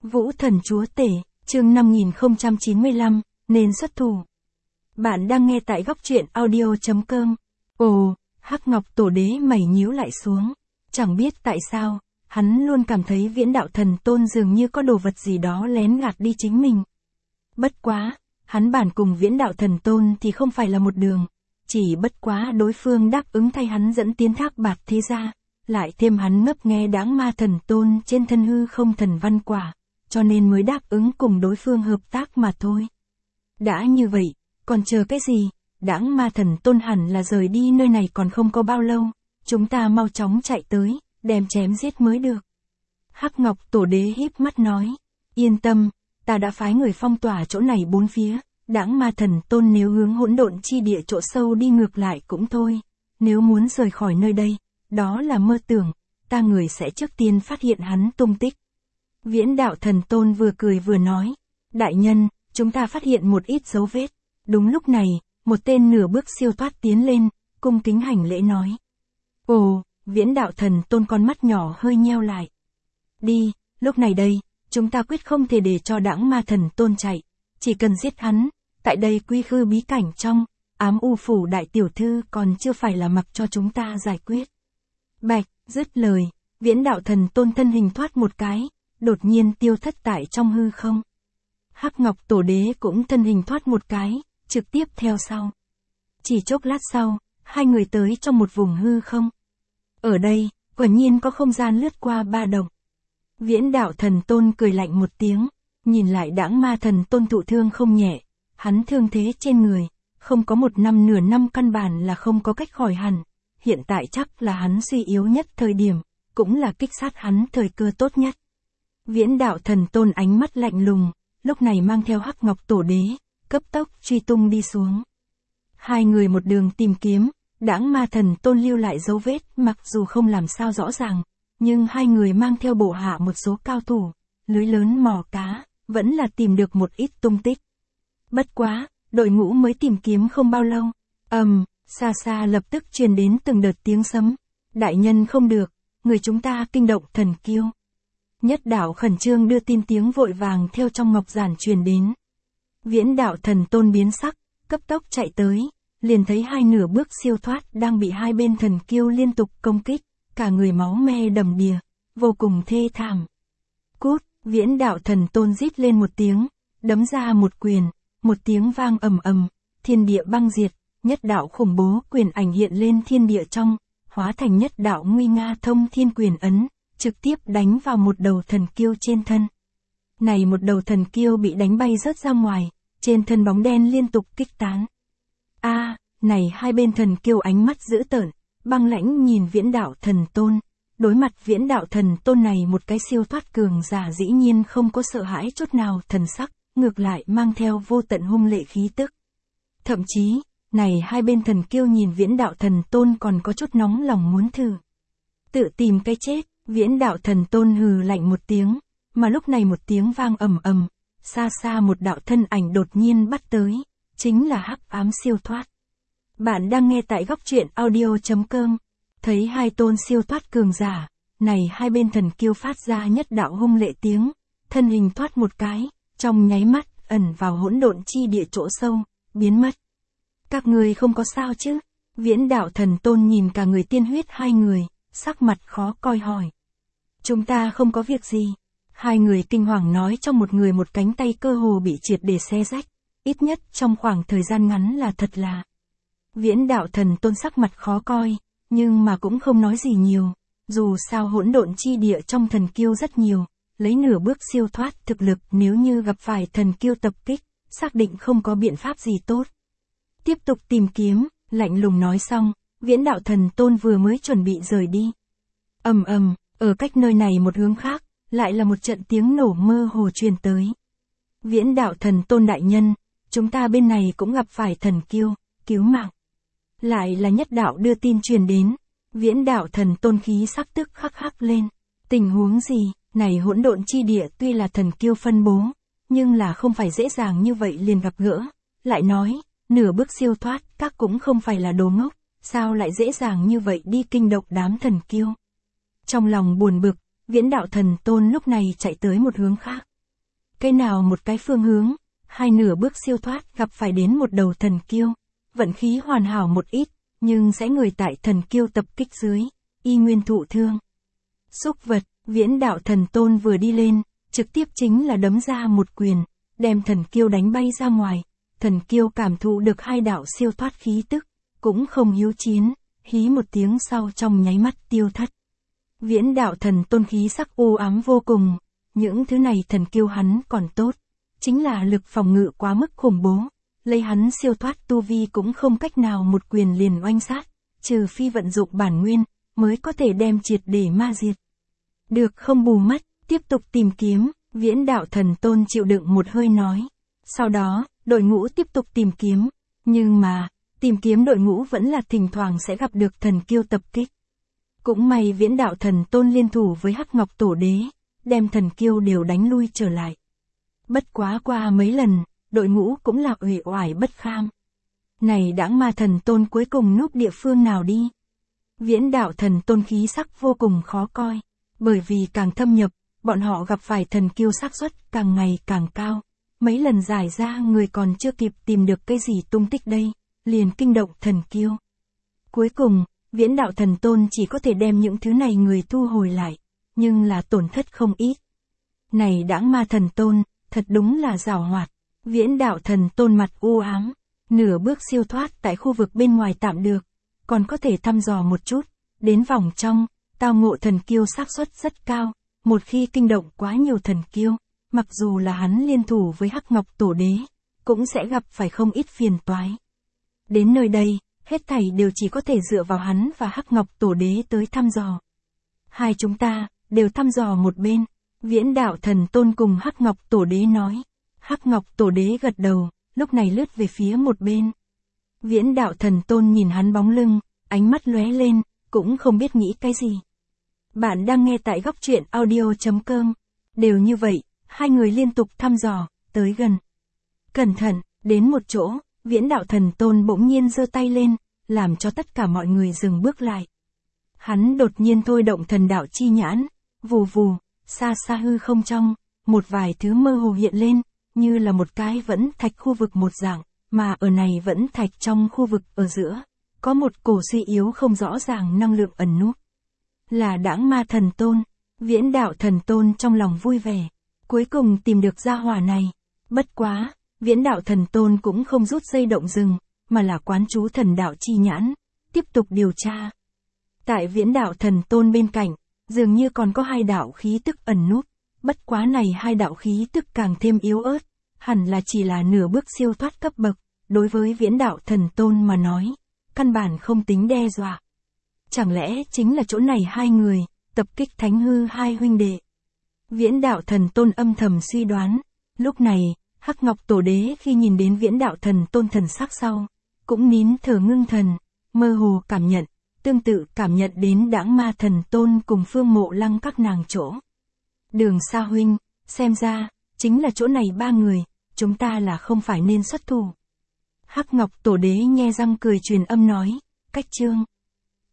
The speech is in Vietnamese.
Vũ thần chúa tể, chương 5095, nên xuất thủ. Bạn đang nghe tại góc truyện audio.com. Ồ, Hắc Ngọc Tổ Đế mày nhíu lại xuống. Chẳng biết tại sao, hắn luôn cảm thấy Viễn Đạo Thần Tôn dường như có đồ vật gì đó lén gạt đi chính mình. Bất quá, hắn bản cùng Viễn Đạo Thần Tôn thì không phải là một đường. Chỉ bất quá đối phương đáp ứng thay hắn dẫn tiến Thác Bạt thế gia, lại thêm hắn ngấp nghe Đãng Ma Thần Tôn trên thân hư không thần văn quả, cho nên mới đáp ứng cùng đối phương hợp tác mà thôi. Đã như vậy, còn chờ cái gì? Đãng Ma Thần Tôn hẳn là rời đi nơi này còn không có bao lâu, chúng ta mau chóng chạy tới, đem chém giết mới được. Hắc Ngọc Tổ Đế híp mắt nói, yên tâm, ta đã phái người phong tỏa chỗ này bốn phía. Đãng Ma Thần Tôn nếu hướng hỗn độn chi địa chỗ sâu đi ngược lại cũng thôi, nếu muốn rời khỏi nơi đây, đó là mơ tưởng, ta người sẽ trước tiên phát hiện hắn tung tích. Viễn Đạo Thần Tôn vừa cười vừa nói, đại nhân, chúng ta phát hiện một ít dấu vết. Đúng lúc này, một tên nửa bước siêu thoát tiến lên, cung kính hành lễ nói. Ồ, Viễn Đạo Thần Tôn con mắt nhỏ hơi nheo lại. Đi, lúc này đây, chúng ta quyết không thể để cho Đãng Ma Thần Tôn chạy, chỉ cần giết hắn. Tại đây quy khư bí cảnh trong, Ám U Phủ đại tiểu thư còn chưa phải là mặc cho chúng ta giải quyết. Bạch, dứt lời, Viễn Đạo Thần Tôn thân hình thoát một cái, đột nhiên tiêu thất tại trong hư không. Hắc Ngọc Tổ Đế cũng thân hình thoát một cái, trực tiếp theo sau. Chỉ chốc lát sau, hai người tới trong một vùng hư không. Ở đây, quả nhiên có không gian lướt qua ba động. Viễn Đạo Thần Tôn cười lạnh một tiếng, nhìn lại Đãng Ma Thần Tôn thụ thương không nhẹ. Hắn thương thế trên người, không có một năm nửa năm căn bản là không có cách khỏi hẳn. Hiện tại chắc là hắn suy yếu nhất thời điểm, cũng là kích sát hắn thời cơ tốt nhất. Viễn Đạo Thần Tôn ánh mắt lạnh lùng, lúc này mang theo Hắc Ngọc Tổ Đế, cấp tốc truy tung đi xuống. Hai người một đường tìm kiếm, Đãng Ma Thần Tôn lưu lại dấu vết mặc dù không làm sao rõ ràng, nhưng hai người mang theo bộ hạ một số cao thủ, lưới lớn mò cá, vẫn là tìm được một ít tung tích. Bất quá, đội ngũ mới tìm kiếm không bao lâu. Xa xa lập tức truyền đến từng đợt tiếng sấm. Đại nhân không được, người chúng ta kinh động thần kiêu. Nhất Đạo khẩn trương đưa tin tiếng vội vàng theo trong ngọc giản truyền đến. Viễn Đạo Thần Tôn biến sắc, cấp tốc chạy tới, liền thấy hai nửa bước siêu thoát đang bị hai bên thần kiêu liên tục công kích, cả người máu me đầm đìa, vô cùng thê thảm. Cút, Viễn Đạo Thần Tôn rít lên một tiếng, đấm ra một quyền. Một tiếng vang ầm ầm, thiên địa băng diệt, nhất đạo khủng bố quyền ảnh hiện lên thiên địa trong, hóa thành nhất đạo nguy nga thông thiên quyền ấn, trực tiếp đánh vào một đầu thần kiêu trên thân. Này một đầu thần kiêu bị đánh bay rớt ra ngoài, trên thân bóng đen liên tục kích tán. Này hai bên thần kiêu ánh mắt dữ tợn, băng lãnh nhìn Viễn Đạo Thần Tôn. Đối mặt Viễn Đạo Thần Tôn này một cái siêu thoát cường giả dĩ nhiên không có sợ hãi chút nào thần sắc. Ngược lại mang theo vô tận hung lệ khí tức. Thậm chí, này hai bên thần kiêu nhìn Viễn Đạo Thần Tôn còn có chút nóng lòng muốn thử. Tự tìm cái chết, Viễn Đạo Thần Tôn hừ lạnh một tiếng, mà lúc này một tiếng vang ầm ầm, xa xa một đạo thân ảnh đột nhiên bắt tới, chính là Hắc Ám siêu thoát. Bạn đang nghe tại góc truyện audio.com, thấy hai tôn siêu thoát cường giả, này hai bên thần kiêu phát ra nhất đạo hung lệ tiếng, thân hình thoát một cái. Trong nháy mắt, ẩn vào hỗn độn chi địa chỗ sâu, biến mất. Các người không có sao chứ? Viễn Đạo Thần Tôn nhìn cả người tiên huyết hai người, sắc mặt khó coi hỏi. Chúng ta không có việc gì. Hai người kinh hoàng nói trong một người một cánh tay cơ hồ bị triệt để xé rách. Ít nhất trong khoảng thời gian ngắn là thật là. Viễn Đạo Thần Tôn sắc mặt khó coi, nhưng mà cũng không nói gì nhiều. Dù sao hỗn độn chi địa trong thần kiêu rất nhiều. Lấy nửa bước siêu thoát thực lực nếu như gặp phải thần kiêu tập kích, xác định không có biện pháp gì tốt. Tiếp tục tìm kiếm, lạnh lùng nói xong, Viễn Đạo Thần Tôn vừa mới chuẩn bị rời đi. Ở cách nơi này một hướng khác, lại là một trận tiếng nổ mơ hồ truyền tới. Viễn Đạo Thần Tôn đại nhân, chúng ta bên này cũng gặp phải thần kiêu, cứu mạng. Lại là Nhất Đạo đưa tin truyền đến, Viễn Đạo Thần Tôn khí sắc tức khắc lên. Tình huống gì? Này hỗn độn chi địa tuy là thần kiêu phân bố, nhưng là không phải dễ dàng như vậy liền gặp gỡ. Lại nói, nửa bước siêu thoát, các cũng không phải là đồ ngốc, sao lại dễ dàng như vậy đi kinh động đám thần kiêu. Trong lòng buồn bực, Viễn Đạo Thần Tôn lúc này chạy tới một hướng khác. cái nào một cái phương hướng, hai nửa bước siêu thoát gặp phải đến một đầu thần kiêu, vận khí hoàn hảo một ít, nhưng sẽ người tại thần kiêu tập kích dưới, y nguyên thụ thương. Xúc vật, Viễn Đạo Thần Tôn vừa đi lên, trực tiếp chính là đấm ra một quyền, đem thần kiêu đánh bay ra ngoài. Thần kiêu cảm thụ được hai đạo siêu thoát khí tức, cũng không hiếu chiến, hí một tiếng sau trong nháy mắt tiêu thất. Viễn Đạo Thần Tôn khí sắc u ám vô cùng, những thứ này thần kiêu hắn còn tốt, chính là lực phòng ngự quá mức khủng bố, lấy hắn siêu thoát tu vi cũng không cách nào một quyền liền oanh sát, trừ phi vận dụng bản nguyên, mới có thể đem triệt để ma diệt. Được không bù mất, tiếp tục tìm kiếm, Viễn Đạo Thần Tôn chịu đựng một hơi nói. Sau đó, đội ngũ tiếp tục tìm kiếm, nhưng mà, tìm kiếm đội ngũ vẫn là thỉnh thoảng sẽ gặp được thần kiêu tập kích. Cũng may Viễn Đạo Thần Tôn liên thủ với Hắc Ngọc Tổ Đế, đem thần kiêu đều đánh lui trở lại. Bất quá qua mấy lần, đội ngũ cũng là uể oải bất kham. Này đãng ma thần tôn cuối cùng núp địa phương nào đi? Viễn Đạo Thần Tôn khí sắc vô cùng khó coi, bởi vì càng thâm nhập, bọn họ gặp phải thần kiêu xác suất càng ngày càng cao. Mấy lần giải ra người còn chưa kịp tìm được cái gì tung tích đây, liền kinh động thần kiêu. Cuối cùng, Viễn Đạo Thần Tôn chỉ có thể đem những thứ này người thu hồi lại, nhưng là tổn thất không ít. Này đãng ma thần tôn, thật đúng là giàu hoạt. Viễn Đạo Thần Tôn mặt u ám, nửa bước siêu thoát tại khu vực bên ngoài tạm được, còn có thể thăm dò một chút, đến vòng trong, tao ngộ thần kiêu xác suất rất cao, một khi kinh động quá nhiều thần kiêu, mặc dù là hắn liên thủ với Hắc Ngọc Tổ Đế, cũng sẽ gặp phải không ít phiền toái. Đến nơi đây, hết thảy đều chỉ có thể dựa vào hắn và Hắc Ngọc Tổ Đế tới thăm dò. Hai chúng ta, đều thăm dò một bên, Viễn Đạo Thần Tôn cùng Hắc Ngọc Tổ Đế nói. Hắc Ngọc Tổ Đế gật đầu, lúc này lướt về phía một bên. Viễn Đạo Thần Tôn nhìn hắn bóng lưng, ánh mắt lóe lên, cũng không biết nghĩ cái gì. Bạn đang nghe tại góc truyện audio.com. Đều như vậy, hai người liên tục thăm dò, tới gần. Cẩn thận, đến một chỗ, Viễn Đạo Thần Tôn bỗng nhiên giơ tay lên, làm cho tất cả mọi người dừng bước lại. Hắn đột nhiên thôi động thần đạo chi nhãn, vù vù, xa xa hư không trong, một vài thứ mơ hồ hiện lên, như là một cái vẫn thạch khu vực một dạng, mà ở này vẫn thạch trong khu vực ở giữa, có một cổ suy yếu không rõ ràng năng lượng ẩn núp. Là đãng ma thần tôn, Viễn Đạo Thần Tôn trong lòng vui vẻ, cuối cùng tìm được gia hỏa này. Bất quá, Viễn Đạo Thần Tôn cũng không rút dây động rừng, mà là quán chú thần đạo chi nhãn, tiếp tục điều tra. Tại Viễn Đạo Thần Tôn bên cạnh, dường như còn có hai đạo khí tức ẩn núp, bất quá này hai đạo khí tức càng thêm yếu ớt, hẳn là chỉ là nửa bước siêu thoát cấp bậc, đối với Viễn Đạo Thần Tôn mà nói, căn bản không tính đe dọa. Chẳng lẽ chính là chỗ này hai người, tập kích Thánh Hư hai huynh đệ? Viễn Đạo Thần Tôn âm thầm suy đoán, lúc này, Hắc Ngọc Tổ Đế khi nhìn đến Viễn Đạo Thần Tôn thần sắc sau, cũng nín thở ngưng thần, mơ hồ cảm nhận, tương tự cảm nhận đến đãng ma thần tôn cùng Phương Mộ Lăng các nàng chỗ. Đường Sa huynh, xem ra, chính là chỗ này ba người, chúng ta là không phải nên xuất thủ. Hắc Ngọc Tổ Đế nhe răng cười truyền âm nói, cách chương.